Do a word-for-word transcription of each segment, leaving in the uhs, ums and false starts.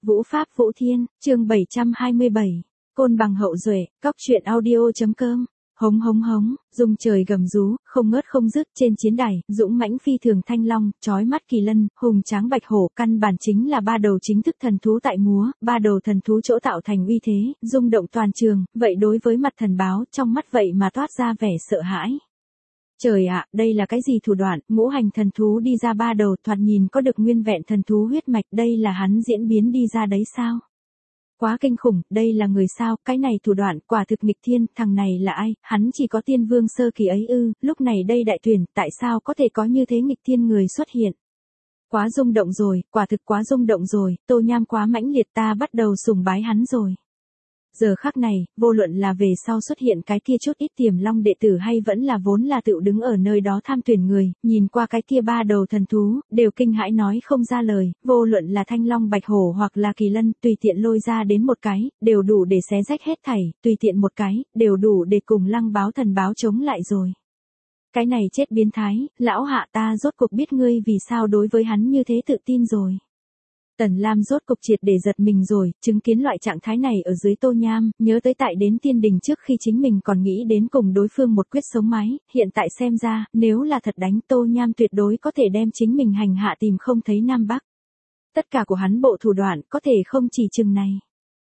Vũ Pháp Vũ Thiên, chương bảy trăm hai mươi bảy. Côn Bằng Hậu Duệ, Cóc truyện audio.com. Hống hống hống, rung trời gầm rú, không ngớt không dứt trên chiến đài, dũng mãnh phi thường thanh long, chói mắt kỳ lân, hùng tráng bạch hổ, căn bản chính là ba đầu chính thức thần thú tại múa, ba đầu thần thú chỗ tạo thành uy thế, rung động toàn trường, vậy đối với mặt thần báo, trong mắt vậy mà toát ra vẻ sợ hãi. Trời ạ, đây là cái gì thủ đoạn, ngũ hành thần thú đi ra ba đầu, thoạt nhìn có được nguyên vẹn thần thú huyết mạch, đây là hắn diễn biến đi ra đấy sao? Quá kinh khủng, đây là người sao, cái này thủ đoạn, quả thực nghịch thiên, thằng này là ai, hắn chỉ có tiên vương sơ kỳ ấy ư, lúc này đây đại tuyển, tại sao có thể có như thế nghịch thiên người xuất hiện? Quá rung động rồi, quả thực quá rung động rồi, Tô Nham quá mãnh liệt, ta bắt đầu sùng bái hắn rồi. Giờ khắc này, vô luận là về sau xuất hiện cái kia chút ít tiềm long đệ tử hay vẫn là vốn là tự đứng ở nơi đó tham tuyển người, nhìn qua cái kia ba đầu thần thú, đều kinh hãi nói không ra lời, vô luận là thanh long bạch hổ hoặc là kỳ lân, tùy tiện lôi ra đến một cái, đều đủ để xé rách hết thảy, tùy tiện một cái, đều đủ để cùng lăng báo thần báo chống lại rồi. Cái này chết biến thái, lão hạ ta rốt cuộc biết ngươi vì sao đối với hắn như thế tự tin rồi. Tần Lam rốt cục triệt để giật mình rồi, chứng kiến loại trạng thái này ở dưới Tô Nham, nhớ tới tại đến tiên đình trước khi chính mình còn nghĩ đến cùng đối phương một quyết sống mái, hiện tại xem ra, nếu là thật đánh Tô Nham tuyệt đối có thể đem chính mình hành hạ tìm không thấy Nam Bắc. Tất cả của hắn bộ thủ đoạn có thể không chỉ chừng này.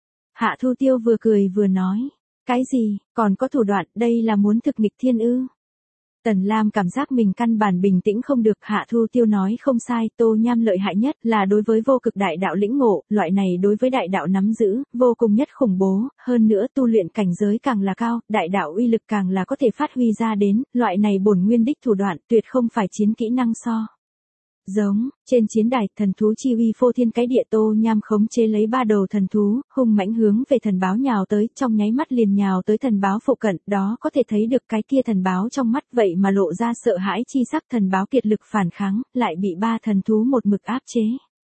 Hạ Thu Tiêu vừa cười vừa nói, cái gì, còn có thủ đoạn, đây là muốn thực nghịch thiên ư? Tần Lam cảm giác mình căn bản bình tĩnh không được, Hạ Thu Tiêu nói không sai, Tô Nham lợi hại nhất là đối với vô cực đại đạo lĩnh ngộ, loại này đối với đại đạo nắm giữ, vô cùng nhất khủng bố, hơn nữa tu luyện cảnh giới càng là cao, đại đạo uy lực càng là có thể phát huy ra đến, loại này bổn nguyên đích thủ đoạn, tuyệt không phải chiến kỹ năng so. Giống, trên chiến đài, thần thú chi uy phô thiên cái địa, Tô Nham khống chế lấy ba đầu thần thú, hung mãnh hướng về thần báo nhào tới, trong nháy mắt liền nhào tới thần báo phụ cận, đó có thể thấy được cái kia thần báo trong mắt vậy mà lộ ra sợ hãi chi sắc, thần báo kiệt lực phản kháng, lại bị ba thần thú một mực áp chế.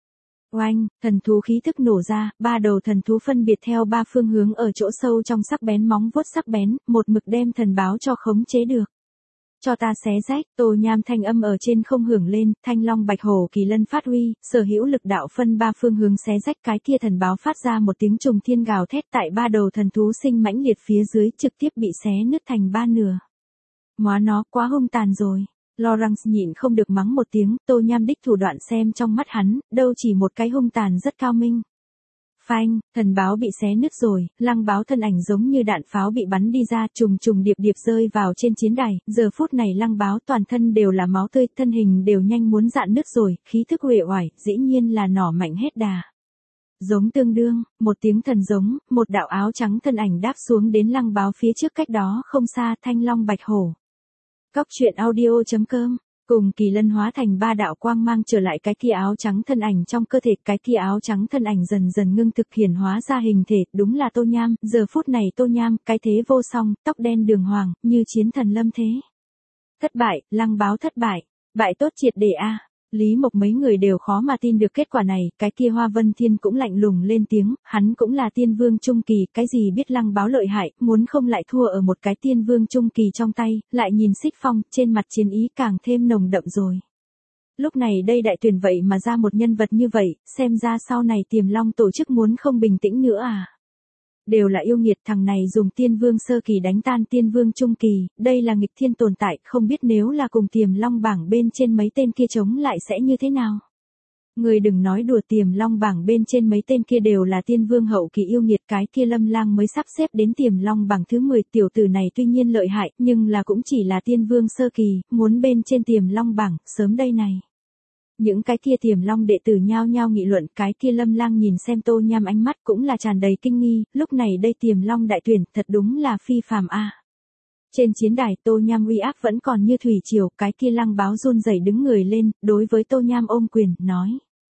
Oanh, thần thú khí thức nổ ra, ba đầu thần thú phân biệt theo ba phương hướng ở chỗ sâu trong sắc bén móng vuốt sắc bén, một mực đem thần báo cho khống chế được. Cho ta xé rách, Tô Nham thanh âm ở trên không hưởng lên, thanh long bạch hổ kỳ lân phát huy, sở hữu lực đạo phân ba phương hướng xé rách, cái kia thần báo phát ra một tiếng trùng thiên gào thét, tại ba đầu thần thú sinh mãnh liệt phía dưới trực tiếp bị xé nứt thành ba nửa. Móa nó, quá hung tàn rồi. Lawrence nhịn không được mắng một tiếng, Tô Nham đích thủ đoạn xem trong mắt hắn, đâu chỉ một cái hung tàn rất cao minh. Phanh, thần báo bị xé nứt rồi, lăng báo thân ảnh giống như đạn pháo bị bắn đi ra, trùng trùng điệp điệp rơi vào trên chiến đài, giờ phút này lăng báo toàn thân đều là máu tươi, thân hình đều nhanh muốn rạn nứt rồi, khí thức uể oải, dĩ nhiên là nỏ mạnh hết đà. Giống tương đương, một tiếng thần giống, một đạo áo trắng thân ảnh đáp xuống đến lăng báo phía trước cách đó không xa, thanh long bạch hổ. Cóc truyện audio.com. Cùng kỳ lân hóa thành ba đạo quang mang trở lại cái kia áo trắng thân ảnh trong cơ thể, cái kia áo trắng thân ảnh dần dần ngưng thực hiển hóa ra hình thể, đúng là Tô Nham, giờ phút này Tô Nham, cái thế vô song, tóc đen đường hoàng, như chiến thần lâm thế. Thất bại, lăng báo thất bại, bại tốt triệt để a. Lý Mộc mấy người đều khó mà tin được kết quả này, cái kia Hoa Vân Thiên cũng lạnh lùng lên tiếng, hắn cũng là tiên vương trung kỳ, cái gì biết lăng báo lợi hại, muốn không lại thua ở một cái tiên vương trung kỳ trong tay, lại nhìn Xích Phong, trên mặt chiến ý càng thêm nồng đậm rồi. Lúc này đây đại tuyển vậy mà ra một nhân vật như vậy, xem ra sau này Tiềm Long tổ chức muốn không bình tĩnh nữa à. Đều là yêu nghiệt, thằng này dùng tiên vương sơ kỳ đánh tan tiên vương trung kỳ, đây là nghịch thiên tồn tại, không biết nếu là cùng Tiềm Long bảng bên trên mấy tên kia chống lại sẽ như thế nào. Người đừng nói đùa, Tiềm Long bảng bên trên mấy tên kia đều là tiên vương hậu kỳ yêu nghiệt, cái kia Lâm Lang mới sắp xếp đến Tiềm Long bảng thứ mười, tiểu tử này tuy nhiên lợi hại, nhưng là cũng chỉ là tiên vương sơ kỳ, muốn bên trên Tiềm Long bảng, sớm đây này. Những cái kia Tiềm Long đệ tử nhao nhao nghị luận, cái kia Lâm Lang nhìn xem Tô Nham ánh mắt cũng là tràn đầy kinh nghi, lúc này đây Tiềm Long đại tuyển, thật đúng là phi phàm a. Trên chiến đài, Tô Nham uy áp vẫn còn như thủy triều, cái kia lăng báo run rẩy đứng người lên, đối với Tô Nham ôm quyền, nói.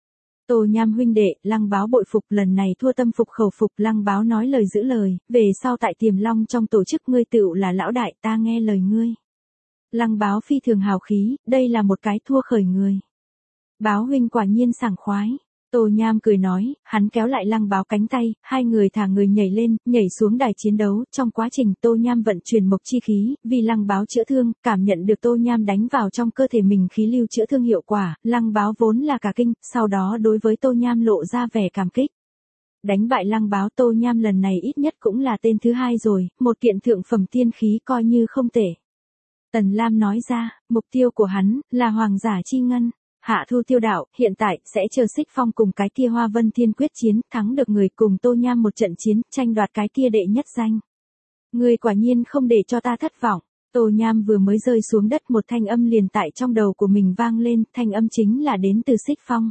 Tô Nham huynh đệ, lăng báo bội phục, lần này thua tâm phục khẩu phục, lăng báo nói lời giữ lời, về sau tại Tiềm Long trong tổ chức ngươi tựu là lão đại, ta nghe lời ngươi. Lăng báo phi thường hào khí, đây là một cái thua khởi người. Báo huynh quả nhiên sảng khoái. Tô Nham cười nói, hắn kéo lại lăng báo cánh tay, hai người thả người nhảy lên, nhảy xuống đài chiến đấu, trong quá trình Tô Nham vận chuyển mộc chi khí, vì lăng báo chữa thương, cảm nhận được Tô Nham đánh vào trong cơ thể mình khí lưu chữa thương hiệu quả, lăng báo vốn là cả kinh, sau đó đối với Tô Nham lộ ra vẻ cảm kích. Đánh bại Lăng Báo Tô Nham lần này ít nhất cũng là tên thứ hai rồi, một kiện thượng phẩm tiên khí coi như không tệ. Tần Lam nói ra, mục tiêu của hắn, là Hoàng giả chi ngân. Hạ Thu Tiêu đạo, hiện tại, sẽ chờ Xích Phong cùng cái kia Hoa Vân Thiên quyết chiến, thắng được người cùng Tô Nham một trận chiến, tranh đoạt cái kia đệ nhất danh. Ngươi quả nhiên không để cho ta thất vọng. Tô Nham vừa mới rơi xuống đất một thanh âm liền tại trong đầu của mình vang lên, thanh âm chính là đến từ Xích Phong.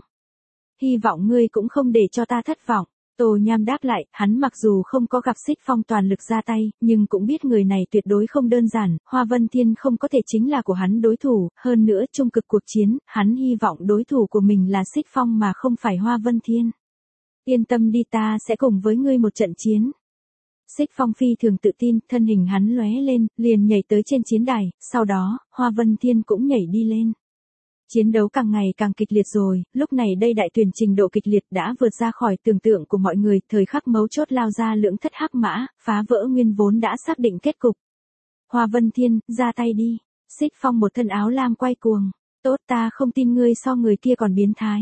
Hy vọng ngươi cũng không để cho ta thất vọng. Tô Nham đáp lại, hắn mặc dù không có gặp Xích Phong toàn lực ra tay, nhưng cũng biết người này tuyệt đối không đơn giản, Hoa Vân Thiên không có thể chính là của hắn đối thủ, hơn nữa trung cực cuộc chiến, hắn hy vọng đối thủ của mình là Xích Phong mà không phải Hoa Vân Thiên. Yên tâm đi, ta sẽ cùng với ngươi một trận chiến. Xích Phong phi thường tự tin, thân hình hắn lóe lên, liền nhảy tới trên chiến đài, sau đó, Hoa Vân Thiên cũng nhảy đi lên. Chiến đấu càng ngày càng kịch liệt rồi, lúc này đây đại tuyển trình độ kịch liệt đã vượt ra khỏi tưởng tượng của mọi người, thời khắc mấu chốt lao ra lưỡng thất hắc mã, phá vỡ nguyên vốn đã xác định kết cục. Hoa Vân Thiên, ra tay đi. Xích Phong một thân áo lam quay cuồng. Tốt, ta không tin ngươi so người kia còn biến thái.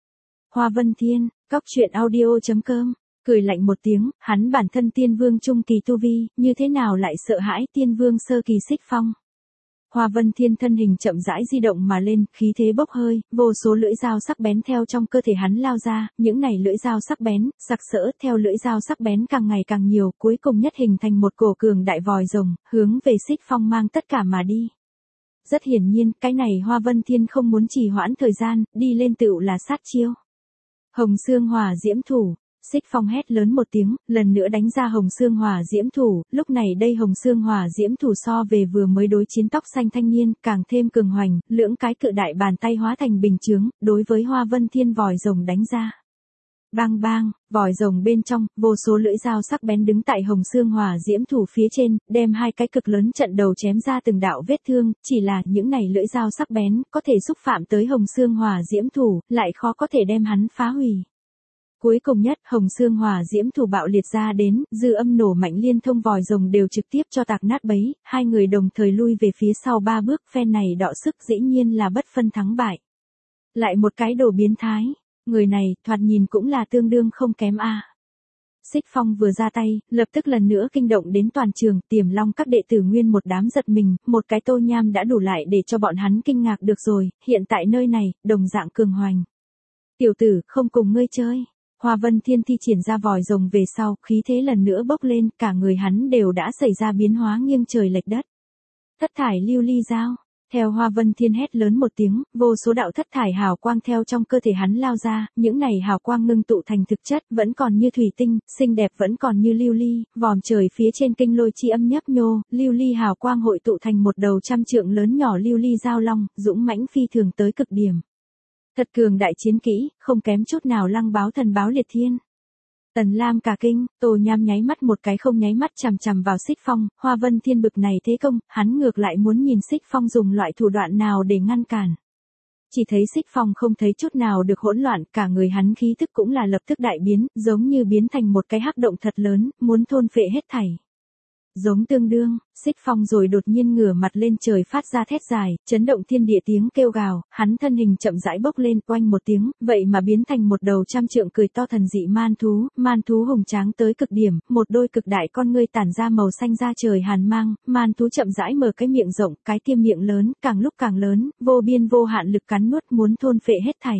Hoa Vân Thiên, cóc truyện audio chấm com, cười lạnh một tiếng, hắn bản thân tiên vương trung kỳ tu vi, như thế nào lại sợ hãi tiên vương sơ kỳ Xích Phong. Hoa Vân Thiên thân hình chậm rãi di động mà lên, khí thế bốc hơi, vô số lưỡi dao sắc bén theo trong cơ thể hắn lao ra, những này lưỡi dao sắc bén, sặc sỡ, theo lưỡi dao sắc bén càng ngày càng nhiều, cuối cùng nhất hình thành một cổ cường đại vòi rồng, hướng về Xích Phong mang tất cả mà đi. Rất hiển nhiên, cái này Hoa Vân Thiên không muốn trì hoãn thời gian, đi lên tựu là sát chiêu. Hồng Xương Hỏa Diễm Thủ. Xích Phong hét lớn một tiếng, lần nữa đánh ra Hồng Xương Hỏa Diễm Thủ, lúc này đây Hồng Xương Hỏa Diễm Thủ so về vừa mới đối chiến tóc xanh thanh niên, càng thêm cường hoành, lưỡng cái cự đại bàn tay hóa thành bình chướng, đối với Hoa Vân Thiên vòi rồng đánh ra. Bang bang, vòi rồng bên trong, vô số lưỡi dao sắc bén đứng tại Hồng Xương Hỏa Diễm Thủ phía trên, đem hai cái cực lớn trận đầu chém ra từng đạo vết thương, chỉ là những này lưỡi dao sắc bén, có thể xúc phạm tới Hồng Xương Hỏa Diễm Thủ, lại khó có thể đem hắn phá hủy. Cuối cùng nhất, Hồng Xương Hỏa Diễm Thủ bạo liệt ra đến, dư âm nổ mạnh liên thông vòi rồng đều trực tiếp cho tạc nát bấy, hai người đồng thời lui về phía sau ba bước, phen này đọ sức dĩ nhiên là bất phân thắng bại. Lại một cái đồ biến thái, người này, thoạt nhìn cũng là tương đương không kém a. À. Xích Phong vừa ra tay, lập tức lần nữa kinh động đến toàn trường, Tiềm Long các đệ tử nguyên một đám giật mình, một cái Tô Nham đã đủ lại để cho bọn hắn kinh ngạc được rồi, hiện tại nơi này, đồng dạng cường hoành. Tiểu tử, không cùng ngươi chơi. Hoa Vân Thiên thi triển ra vòi rồng về sau, khí thế lần nữa bốc lên, cả người hắn đều đã xảy ra biến hóa nghiêng trời lệch đất. Thất thải lưu ly dao. Theo Hoa Vân Thiên hét lớn một tiếng, vô số đạo thất thải hào quang theo trong cơ thể hắn lao ra, những này hào quang ngưng tụ thành thực chất, vẫn còn như thủy tinh, xinh đẹp vẫn còn như lưu ly, vòm trời phía trên kinh lôi chi âm nhấp nhô, lưu ly hào quang hội tụ thành một đầu trăm trượng lớn nhỏ lưu ly dao long, dũng mãnh phi thường tới cực điểm. Thật cường đại chiến kỹ, không kém chút nào Lăng Báo thần báo liệt thiên. Tần Lam cả kinh, Tô Nham nháy mắt một cái không nháy mắt chằm chằm vào Xích Phong, Hoa Vân Thiên bực này thế công, hắn ngược lại muốn nhìn Xích Phong dùng loại thủ đoạn nào để ngăn cản. Chỉ thấy Xích Phong không thấy chút nào được hỗn loạn, cả người hắn khí thức cũng là lập tức đại biến, giống như biến thành một cái hắc động thật lớn, muốn thôn phệ hết thảy. Giống tương đương, Xích Phong rồi đột nhiên ngửa mặt lên trời phát ra thét dài, chấn động thiên địa tiếng kêu gào, hắn thân hình chậm rãi bốc lên, oanh một tiếng, vậy mà biến thành một đầu trăm trượng cười to thần dị man thú, man thú hùng tráng tới cực điểm, một đôi cực đại con ngươi tản ra màu xanh da trời hàn mang, man thú chậm rãi mở cái miệng rộng, cái tiêm miệng lớn, càng lúc càng lớn, vô biên vô hạn lực cắn nuốt muốn thôn phệ hết thảy.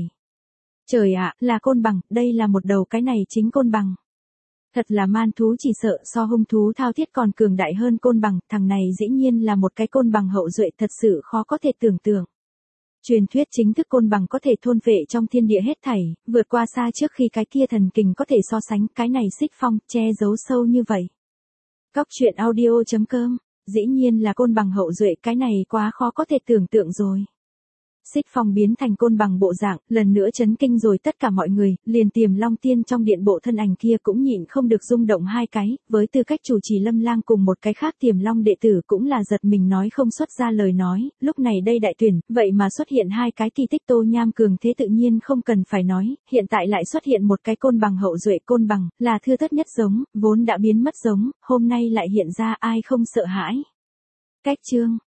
Trời ạ, là côn bằng, đây là một đầu cái này chính côn bằng. Thật là man thú chỉ sợ so hung thú thao thiết còn cường đại hơn côn bằng, thằng này dĩ nhiên là một cái côn bằng hậu duệ thật sự khó có thể tưởng tượng. Truyền thuyết chính thức côn bằng có thể thôn phệ trong thiên địa hết thảy, vượt qua xa trước khi cái kia thần kình có thể so sánh, cái này Xích Phong, che giấu sâu như vậy. Cóc truyện audio chấm com, dĩ nhiên là côn bằng hậu duệ, cái này quá khó có thể tưởng tượng rồi. Xích Phong biến thành côn bằng bộ dạng, lần nữa chấn kinh rồi tất cả mọi người, liền Tiềm Long Tiên trong điện bộ thân ảnh kia cũng nhịn không được rung động hai cái, với tư cách chủ trì Lâm Lang cùng một cái khác Tiềm Long đệ tử cũng là giật mình nói không xuất ra lời nói, lúc này đây đại tuyển, vậy mà xuất hiện hai cái kỳ tích Tô Nham cường thế tự nhiên không cần phải nói, hiện tại lại xuất hiện một cái côn bằng hậu duệ côn bằng, là thưa thất nhất giống, vốn đã biến mất giống, hôm nay lại hiện ra ai không sợ hãi. Cách chương